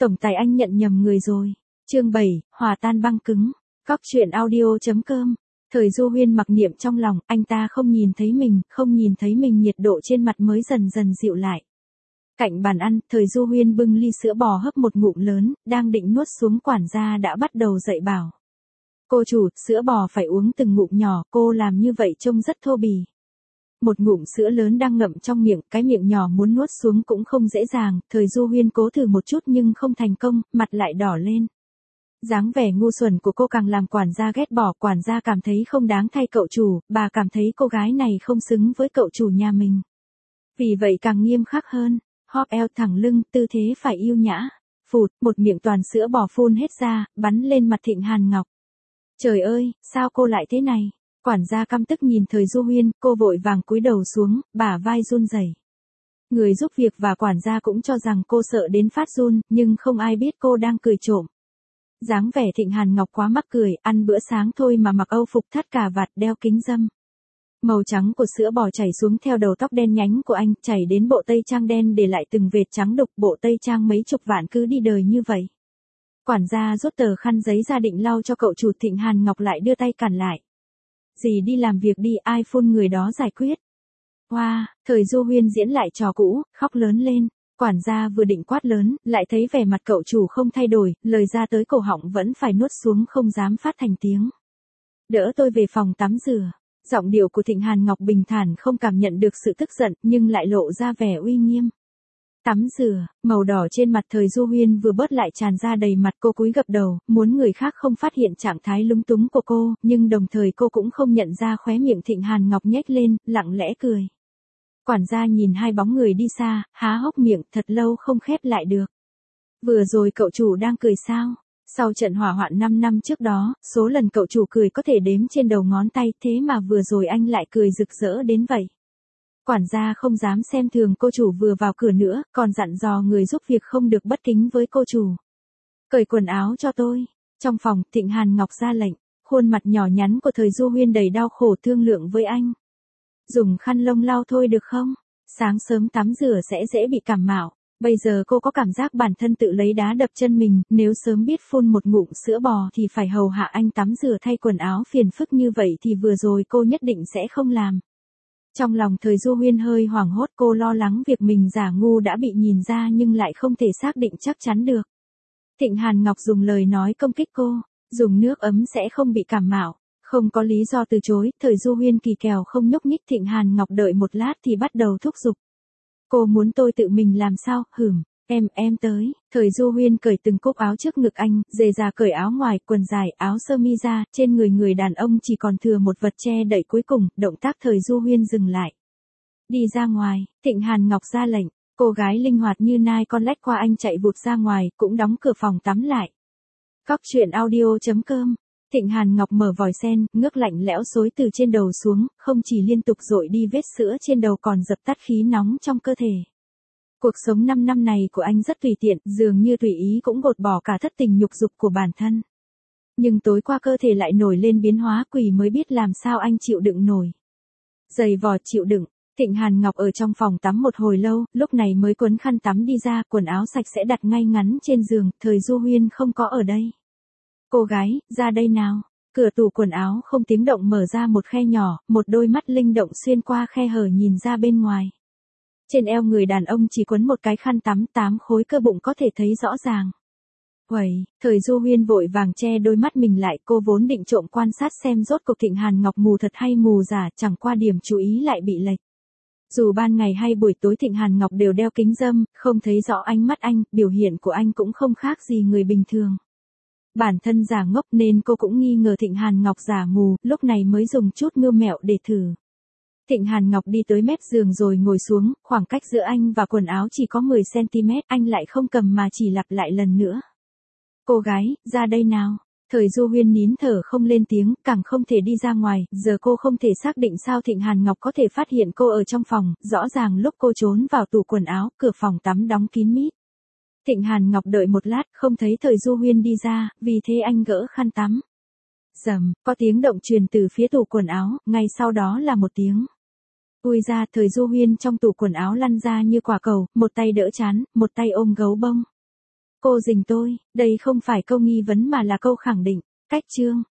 Tổng tài anh nhận nhầm người rồi. Chương 7, hòa tan băng cứng. Cóc truyện audio.com. Thời Du Huyên mặc niệm trong lòng, anh ta không nhìn thấy mình nhiệt độ trên mặt mới dần dần dịu lại. Cạnh bàn ăn, Thời Du Huyên bưng ly sữa bò hấp một ngụm lớn, đang định nuốt xuống quản gia đã bắt đầu dạy bảo. Cô chủ, sữa bò phải uống từng ngụm nhỏ, cô làm như vậy trông rất thô bỉ. Một ngụm sữa lớn đang ngậm trong miệng, cái miệng nhỏ muốn nuốt xuống cũng không dễ dàng, Thời Du Huyên cố thử một chút nhưng không thành công, mặt lại đỏ lên. Dáng vẻ ngu xuẩn của cô càng làm quản gia ghét bỏ, quản gia cảm thấy không đáng thay cậu chủ, bà cảm thấy cô gái này không xứng với cậu chủ nhà mình. Vì vậy càng nghiêm khắc hơn, hóp eo thẳng lưng, tư thế phải yêu nhã. Phụt, một miệng toàn sữa bò phun hết ra, bắn lên mặt Thịnh Hàn Ngọc. Trời ơi, sao cô lại thế này? Quản gia căm tức nhìn Thời Du Huyên, cô vội vàng cúi đầu xuống, bả vai run rẩy. Người giúp việc và quản gia cũng cho rằng cô sợ đến phát run, nhưng không ai biết cô đang cười trộm. Dáng vẻ Thịnh Hàn Ngọc quá mắc cười, ăn bữa sáng thôi mà mặc âu phục thắt cà vạt, đeo kính râm. Màu trắng của sữa bò chảy xuống theo đầu tóc đen nhánh của anh, chảy đến bộ tây trang đen để lại từng vệt trắng đục, bộ tây trang mấy chục vạn cứ đi đời như vậy. Quản gia rút tờ khăn giấy ra định lau cho cậu chủ, Thịnh Hàn Ngọc lại đưa tay cản lại. Dì đi làm việc đi, ai phun người đó giải quyết. Hoa, Thời Du Huyên diễn lại trò cũ, khóc lớn lên. Quản gia vừa định quát lớn, lại thấy vẻ mặt cậu chủ không thay đổi, lời ra tới cổ họng vẫn phải nuốt xuống không dám phát thành tiếng. Đỡ tôi về phòng tắm rửa. Giọng điệu của Thịnh Hàn Ngọc bình thản, không cảm nhận được sự tức giận, nhưng lại lộ ra vẻ uy nghiêm. Tắm rửa, màu đỏ trên mặt Thời Du Huyên vừa bớt lại tràn ra đầy mặt, cô cúi gập đầu, muốn người khác không phát hiện trạng thái lúng túng của cô, nhưng đồng thời cô cũng không nhận ra khóe miệng Thịnh Hàn Ngọc nhếch lên, lặng lẽ cười. Quản gia nhìn hai bóng người đi xa, há hốc miệng, thật lâu không khép lại được. Vừa rồi cậu chủ đang cười sao? Sau trận hỏa hoạn 5 năm trước đó, số lần cậu chủ cười có thể đếm trên đầu ngón tay, thế mà vừa rồi anh lại cười rực rỡ đến vậy. Quản gia không dám xem thường cô chủ vừa vào cửa nữa, còn dặn dò người giúp việc không được bất kính với cô chủ. Cởi quần áo cho tôi. Trong phòng, Thịnh Hàn Ngọc ra lệnh, khuôn mặt nhỏ nhắn của Thời Du Huyên đầy đau khổ thương lượng với anh. Dùng khăn lông lau thôi được không? Sáng sớm tắm rửa sẽ dễ bị cảm mạo. Bây giờ cô có cảm giác bản thân tự lấy đá đập chân mình, nếu sớm biết phun một ngụm sữa bò thì phải hầu hạ anh tắm rửa thay quần áo phiền phức như vậy thì vừa rồi cô nhất định sẽ không làm. Trong lòng Thời Du Huyên hơi hoảng hốt, cô lo lắng việc mình giả ngu đã bị nhìn ra nhưng lại không thể xác định chắc chắn được. Thịnh Hàn Ngọc dùng lời nói công kích cô, dùng nước ấm sẽ không bị cảm mạo. Không có lý do từ chối, Thời Du Huyên kỳ kèo không nhúc nhích. Thịnh Hàn Ngọc đợi một lát thì bắt đầu thúc giục. Cô muốn tôi tự mình làm sao? Em tới. Thời Du Huyên cởi từng cúc áo trước ngực anh, dề ra cởi áo ngoài, quần dài, áo sơ mi ra, trên người đàn ông chỉ còn thừa một vật che đậy cuối cùng, động tác Thời Du Huyên dừng lại. Đi ra ngoài, Thịnh Hàn Ngọc ra lệnh, cô gái linh hoạt như nai con lách qua anh chạy vụt ra ngoài, cũng đóng cửa phòng tắm lại. Cóc truyện audio.com. Thịnh Hàn Ngọc mở vòi sen, nước lạnh lẽo xối từ trên đầu xuống, không chỉ liên tục dội đi vết sữa trên đầu còn dập tắt khí nóng trong cơ thể. Cuộc sống 5 năm này của anh rất tùy tiện, dường như tùy ý cũng gột bỏ cả thất tình nhục dục của bản thân. Nhưng tối qua cơ thể lại nổi lên biến hóa, quỷ mới biết làm sao anh chịu đựng nổi. Dày vò chịu đựng, Thịnh Hàn Ngọc ở trong phòng tắm một hồi lâu, lúc này mới quấn khăn tắm đi ra, quần áo sạch sẽ đặt ngay ngắn trên giường, Thời Du Huyên không có ở đây. Cô gái, ra đây nào. Cửa tủ quần áo không tiếng động mở ra một khe nhỏ, một đôi mắt linh động xuyên qua khe hở nhìn ra bên ngoài. Trên eo người đàn ông chỉ quấn một cái khăn tắm, 8 khối cơ bụng có thể thấy rõ ràng. Uầy, Thời Du Huyên vội vàng che đôi mắt mình lại, cô vốn định trộm quan sát xem rốt cuộc Thịnh Hàn Ngọc mù thật hay mù giả, chẳng qua điểm chú ý lại bị lệch. Dù ban ngày hay buổi tối Thịnh Hàn Ngọc đều đeo kính râm, không thấy rõ ánh mắt anh, biểu hiện của anh cũng không khác gì người bình thường. Bản thân giả ngốc nên cô cũng nghi ngờ Thịnh Hàn Ngọc giả mù, lúc này mới dùng chút mưu mẹo để thử. Thịnh Hàn Ngọc đi tới mép giường rồi ngồi xuống, khoảng cách giữa anh và quần áo chỉ có 10 cm, anh lại không cầm mà chỉ lặp lại lần nữa. Cô gái, ra đây nào. Thời Du Huyên nín thở không lên tiếng, càng không thể đi ra ngoài, giờ cô không thể xác định sao Thịnh Hàn Ngọc có thể phát hiện cô ở trong phòng, rõ ràng lúc cô trốn vào tủ quần áo, cửa phòng tắm đóng kín mít. Thịnh Hàn Ngọc đợi một lát, không thấy Thời Du Huyên đi ra, vì thế anh gỡ khăn tắm. Rầm, có tiếng động truyền từ phía tủ quần áo, ngay sau đó là một tiếng. Ui ra, Thời Du Huyên trong tủ quần áo lăn ra như quả cầu, một tay đỡ trán, một tay ôm gấu bông. Cô dình tôi, đây không phải câu nghi vấn mà là câu khẳng định. Cách chương